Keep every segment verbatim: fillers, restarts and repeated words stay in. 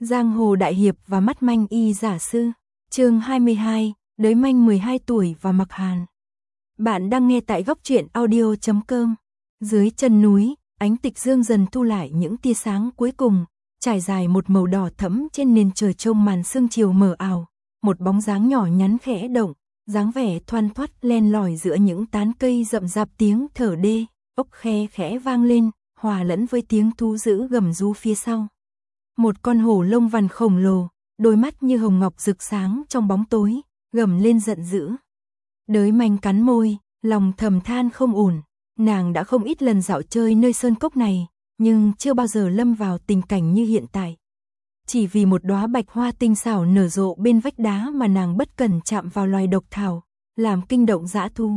Giang hồ đại hiệp và mắt manh y giả sư. Chương hai mươi hai, Đới manh mười hai tuổi và Mặc Hàn. Bạn đang nghe tại góc truyện audio chấm com. Dưới chân núi, ánh tịch dương dần thu lại những tia sáng cuối cùng, trải dài một màu đỏ thẫm trên nền trời trông màn sương chiều mờ ảo. Một bóng dáng nhỏ nhắn khẽ động, dáng vẻ thoăn thoắt len lỏi giữa những tán cây rậm rạp, tiếng thở đê, ốc khe khẽ vang lên, hòa lẫn với tiếng thú dữ gầm rú phía sau. Một con hổ lông vằn khổng lồ, đôi mắt như hồng ngọc rực sáng trong bóng tối, gầm lên giận dữ. Đới manh cắn môi, lòng thầm than không ổn. Nàng đã không ít lần dạo chơi nơi sơn cốc này, nhưng chưa bao giờ lâm vào tình cảnh như hiện tại. Chỉ vì một đóa bạch hoa tinh xảo nở rộ bên vách đá mà nàng bất cẩn chạm vào loài độc thảo, làm kinh động dã thú.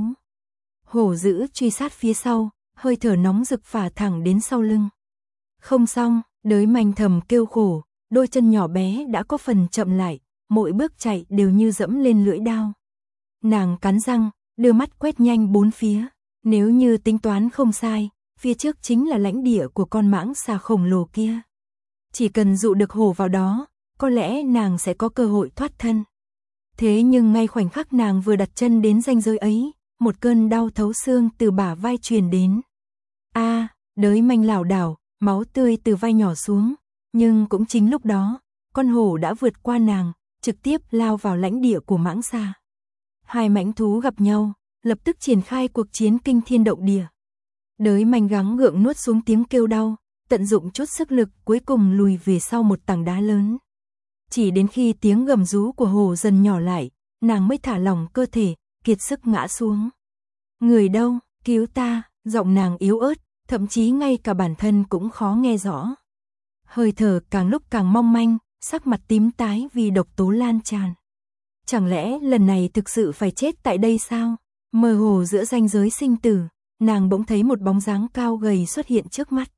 Hổ dữ truy sát phía sau, hơi thở nóng rực phả thẳng đến sau lưng. Không xong, đới manh thầm kêu khổ, đôi chân nhỏ bé đã có phần chậm lại, mỗi bước chạy đều như dẫm lên lưỡi dao. Nàng cắn răng, đưa mắt quét nhanh bốn phía. Nếu như tính toán không sai, phía trước chính là lãnh địa của con mãng xà khổng lồ kia. Chỉ cần dụ được hổ vào đó, có lẽ nàng sẽ có cơ hội thoát thân. Thế nhưng ngay khoảnh khắc nàng vừa đặt chân đến ranh giới ấy, một cơn đau thấu xương từ bả vai truyền đến. A, à, đới manh lảo đảo, máu tươi từ vai nhỏ xuống, nhưng cũng chính lúc đó, con hổ đã vượt qua nàng, trực tiếp lao vào lãnh địa của mãng xà. Hai mãnh thú gặp nhau, lập tức triển khai cuộc chiến kinh thiên động địa. Đới manh gắng gượng nuốt xuống tiếng kêu đau, tận dụng chút sức lực cuối cùng lùi về sau một tảng đá lớn. Chỉ đến khi tiếng gầm rú của hổ dần nhỏ lại, nàng mới thả lỏng cơ thể, kiệt sức ngã xuống. Người đâu, cứu ta, giọng nàng yếu ớt, thậm chí ngay cả bản thân cũng khó nghe rõ. Hơi thở càng lúc càng mong manh, sắc mặt tím tái vì độc tố lan tràn. Chẳng lẽ lần này thực sự phải chết tại đây sao? Mơ hồ giữa ranh giới sinh tử, nàng bỗng thấy một bóng dáng cao gầy xuất hiện trước mắt.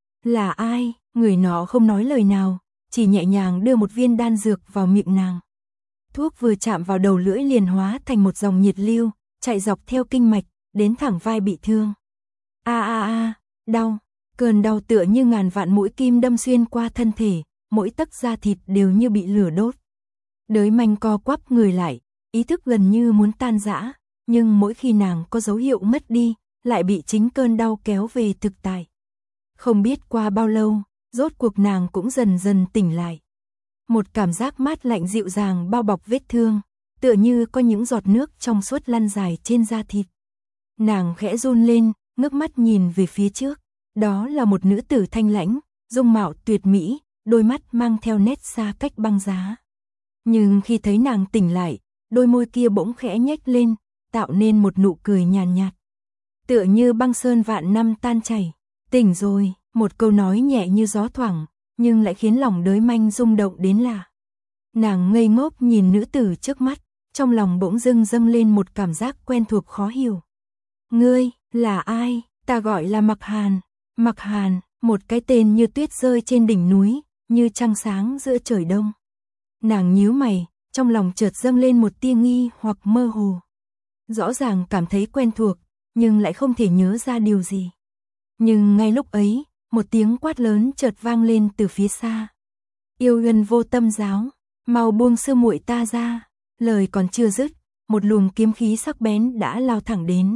Là ai? Người nó không nói lời nào, chỉ nhẹ nhàng đưa một viên đan dược vào miệng nàng. Thuốc vừa chạm vào đầu lưỡi liền hóa thành một dòng nhiệt lưu, chạy dọc theo kinh mạch, đến thẳng vai bị thương. A a a, đau, cơn đau tựa như ngàn vạn mũi kim đâm xuyên qua thân thể, mỗi tấc da thịt đều như bị lửa đốt. Đới manh co quắp người lại, ý thức gần như muốn tan rã, nhưng mỗi khi nàng có dấu hiệu mất đi, lại bị chính cơn đau kéo về thực tại. Không biết qua bao lâu, rốt cuộc nàng cũng dần dần tỉnh lại. Một cảm giác mát lạnh dịu dàng bao bọc vết thương, tựa như có những giọt nước trong suốt lăn dài trên da thịt. Nàng khẽ run lên, ngước mắt nhìn về phía trước, đó là một nữ tử thanh lãnh, dung mạo tuyệt mỹ, đôi mắt mang theo nét xa cách băng giá. Nhưng khi thấy nàng tỉnh lại, đôi môi kia bỗng khẽ nhếch lên, tạo nên một nụ cười nhàn nhạt, nhạt. Tựa như băng sơn vạn năm tan chảy. Tỉnh rồi, một câu nói nhẹ như gió thoảng, nhưng lại khiến lòng đới manh rung động đến lạ. Nàng ngây ngốc nhìn nữ tử trước mắt, trong lòng bỗng dưng dâng lên một cảm giác quen thuộc khó hiểu. Ngươi, là ai? Ta gọi là Mặc Hàn. Mặc Hàn, một cái tên như tuyết rơi trên đỉnh núi, như trăng sáng giữa trời đông. Nàng nhíu mày, trong lòng chợt dâng lên một tia nghi hoặc mơ hồ. Rõ ràng cảm thấy quen thuộc, nhưng lại không thể nhớ ra điều gì. Nhưng ngay lúc ấy, một tiếng quát lớn chợt vang lên từ phía xa. Yêu Ngân Vô Tâm Giáo, mau buông sư muội ta ra. Lời còn chưa dứt, một luồng kiếm khí sắc bén đã lao thẳng đến.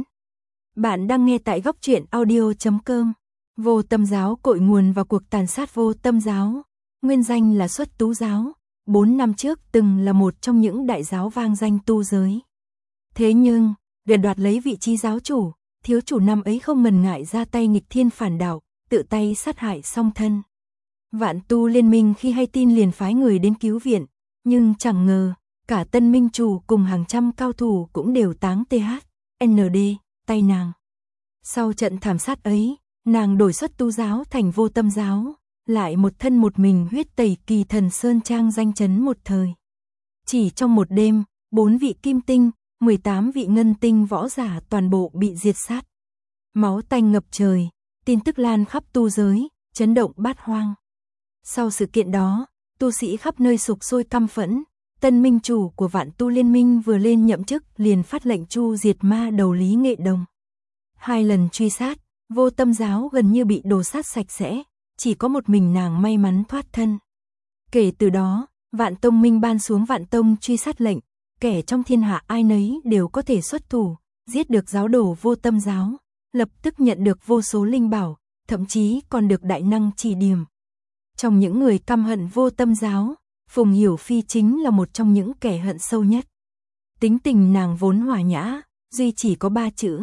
Bạn đang nghe tại góc truyện audio chấm com. Vô Tâm Giáo cội nguồn vào cuộc tàn sát Vô Tâm Giáo, nguyên danh là Xuất Tú Giáo, bốn năm trước từng là một trong những đại giáo vang danh tu giới. Thế nhưng, để đoạt lấy vị trí giáo chủ, thiếu chủ năm ấy không ngần ngại ra tay nghịch thiên phản đạo, tự tay sát hại song thân. Vạn tu liên minh khi hay tin liền phái người đến cứu viện, nhưng chẳng ngờ, cả Tân Minh Chủ cùng hàng trăm cao thủ cũng đều táng tê hát, en đê, tay nàng. Sau trận thảm sát ấy, nàng đổi Xuất Tu Giáo thành Vô Tâm Giáo, lại một thân một mình huyết tẩy Kỳ Thần Sơn Trang danh chấn một thời. Chỉ trong một đêm, bốn vị kim tinh, mười tám vị ngân tinh võ giả toàn bộ bị diệt sát. Máu tanh ngập trời, tin tức lan khắp tu giới, chấn động bát hoang. Sau sự kiện đó, tu sĩ khắp nơi sục sôi căm phẫn, Tân Minh Chủ của Vạn Tu Liên Minh vừa lên nhậm chức liền phát lệnh chu diệt ma đầu Lý Nghệ Đồng. Hai lần truy sát, Vô Tâm Giáo gần như bị đồ sát sạch sẽ, chỉ có một mình nàng may mắn thoát thân. Kể từ đó, Vạn Tông Minh ban xuống Vạn Tông truy sát lệnh, kẻ trong thiên hạ ai nấy đều có thể xuất thủ, giết được giáo đồ Vô Tâm giáo, lập tức nhận được vô số linh bảo, thậm chí còn được đại năng chỉ điểm. Trong những người căm hận Vô Tâm giáo, Phùng Hiểu Phi chính là một trong những kẻ hận sâu nhất. Tính tình nàng vốn hòa nhã, duy chỉ có ba chữ.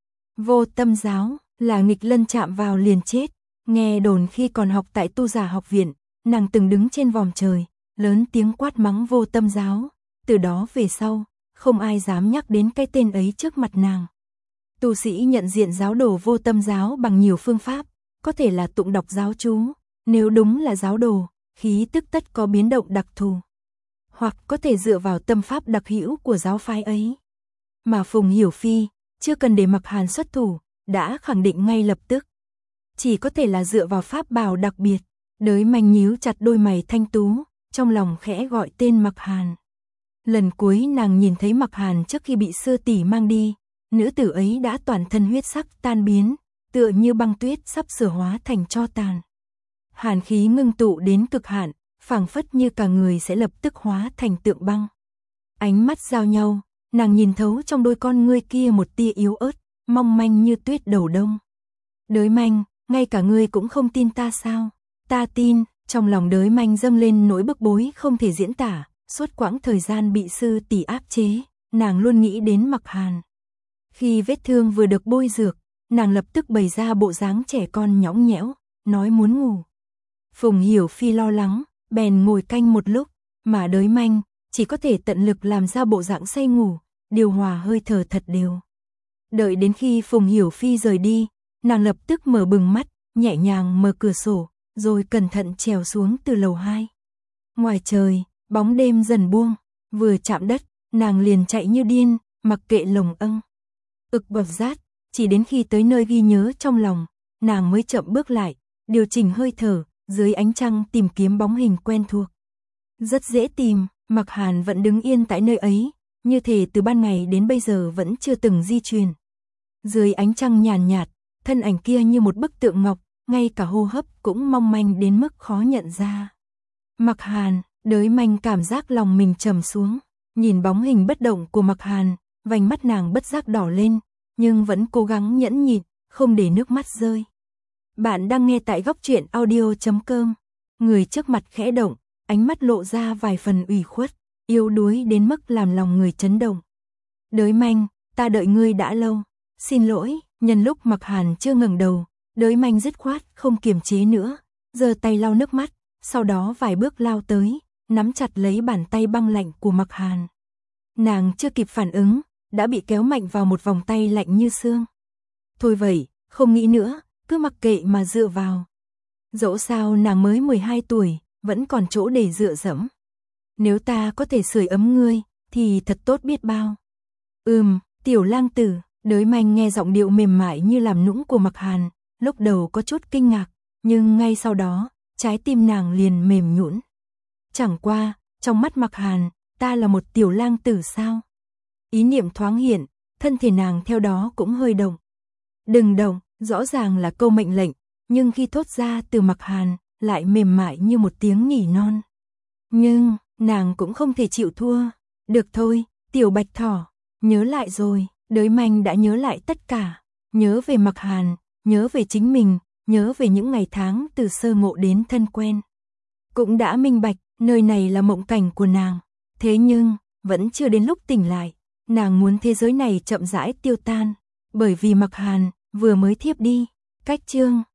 Vô Tâm giáo, là nghịch lân chạm vào liền chết. Nghe đồn khi còn học tại Tu Giả học viện, nàng từng đứng trên vòm trời, lớn tiếng quát mắng Vô Tâm giáo. Từ đó về sau, không ai dám nhắc đến cái tên ấy trước mặt nàng. Tu sĩ nhận diện giáo đồ Vô Tâm giáo bằng nhiều phương pháp, có thể là tụng đọc giáo chú, nếu đúng là giáo đồ, khí tức tất có biến động đặc thù. Hoặc có thể dựa vào tâm pháp đặc hữu của giáo phái ấy. Mà Phùng Hiểu Phi, chưa cần để Mặc Hàn xuất thủ, đã khẳng định ngay lập tức. Chỉ có thể là dựa vào pháp bảo đặc biệt. Đới Manh nhíu chặt đôi mày thanh tú, trong lòng khẽ gọi tên Mặc Hàn. Lần cuối nàng nhìn thấy Mặc Hàn trước khi bị sư tỷ mang đi, nữ tử ấy đã toàn thân huyết sắc tan biến, tựa như băng tuyết sắp sửa hóa thành tro tàn. Hàn khí ngưng tụ đến cực hạn, phảng phất như cả người sẽ lập tức hóa thành tượng băng. Ánh mắt giao nhau, nàng nhìn thấu trong đôi con ngươi kia một tia yếu ớt, mong manh như tuyết đầu đông. Đới Manh, ngay cả ngươi cũng không tin ta sao? Ta tin. Trong lòng Đới Manh dâng lên nỗi bức bối không thể diễn tả, suốt quãng thời gian bị sư tỷ áp chế, nàng luôn nghĩ đến Mặc Hàn. Khi vết thương vừa được bôi dược, nàng lập tức bày ra bộ dáng trẻ con nhõng nhẽo, nói muốn ngủ. Phùng Hiểu Phi lo lắng, bèn ngồi canh một lúc, mà Đới Manh chỉ có thể tận lực làm ra bộ dạng say ngủ, điều hòa hơi thở thật đều. Đợi đến khi Phùng Hiểu Phi rời đi, nàng lập tức mở bừng mắt, nhẹ nhàng mở cửa sổ, rồi cẩn thận trèo xuống từ lầu hai. Ngoài trời, bóng đêm dần buông, vừa chạm đất, nàng liền chạy như điên, mặc kệ lồng âng. Ực bập rát, chỉ đến khi tới nơi ghi nhớ trong lòng, nàng mới chậm bước lại, điều chỉnh hơi thở, dưới ánh trăng tìm kiếm bóng hình quen thuộc. Rất dễ tìm, Mặc Hàn vẫn đứng yên tại nơi ấy, như thể từ ban ngày đến bây giờ vẫn chưa từng di chuyển. Dưới ánh trăng nhàn nhạt, thân ảnh kia như một bức tượng ngọc, ngay cả hô hấp cũng mong manh đến mức khó nhận ra. Mặc Hàn, Đới Manh cảm giác lòng mình trầm xuống, nhìn bóng hình bất động của Mặc Hàn, vành mắt nàng bất giác đỏ lên, nhưng vẫn cố gắng nhẫn nhịn, không để nước mắt rơi. Bạn đang nghe tại góc truyện audio chấm com. Người trước mặt khẽ động, ánh mắt lộ ra vài phần ủy khuất, yếu đuối đến mức làm lòng người chấn động. Đới Manh, ta đợi ngươi đã lâu. Xin lỗi. Nhân lúc Mặc Hàn chưa ngẩng đầu, Đới Manh dứt khoát không kiềm chế nữa, giơ tay lau nước mắt, sau đó vài bước lao tới, nắm chặt lấy bàn tay băng lạnh của Mặc Hàn. Nàng chưa kịp phản ứng, đã bị kéo mạnh vào một vòng tay lạnh như xương. Thôi vậy, không nghĩ nữa, cứ mặc kệ mà dựa vào. Dẫu sao nàng mới mười hai tuổi, vẫn còn chỗ để dựa dẫm. Nếu ta có thể sưởi ấm ngươi, thì thật tốt biết bao. Ừm, tiểu lang tử. Đới Manh nghe giọng điệu mềm mại như làm nũng của Mặc Hàn, lúc đầu có chút kinh ngạc, nhưng ngay sau đó, trái tim nàng liền mềm nhũn. Chẳng qua, trong mắt Mặc Hàn, ta là một tiểu lang tử sao? Ý niệm thoáng hiện, thân thể nàng theo đó cũng hơi động. Đừng động, rõ ràng là câu mệnh lệnh, nhưng khi thốt ra từ Mặc Hàn, lại mềm mại như một tiếng nỉ non. Nhưng, nàng cũng không thể chịu thua. Được thôi, tiểu bạch thỏ, nhớ lại rồi. Đới Manh đã nhớ lại tất cả, nhớ về Mặc Hàn, nhớ về chính mình, nhớ về những ngày tháng từ sơ ngộ đến thân quen. Cũng đã minh bạch, nơi này là mộng cảnh của nàng, thế nhưng, vẫn chưa đến lúc tỉnh lại, nàng muốn thế giới này chậm rãi tiêu tan, bởi vì Mặc Hàn vừa mới thiếp đi. Cách chương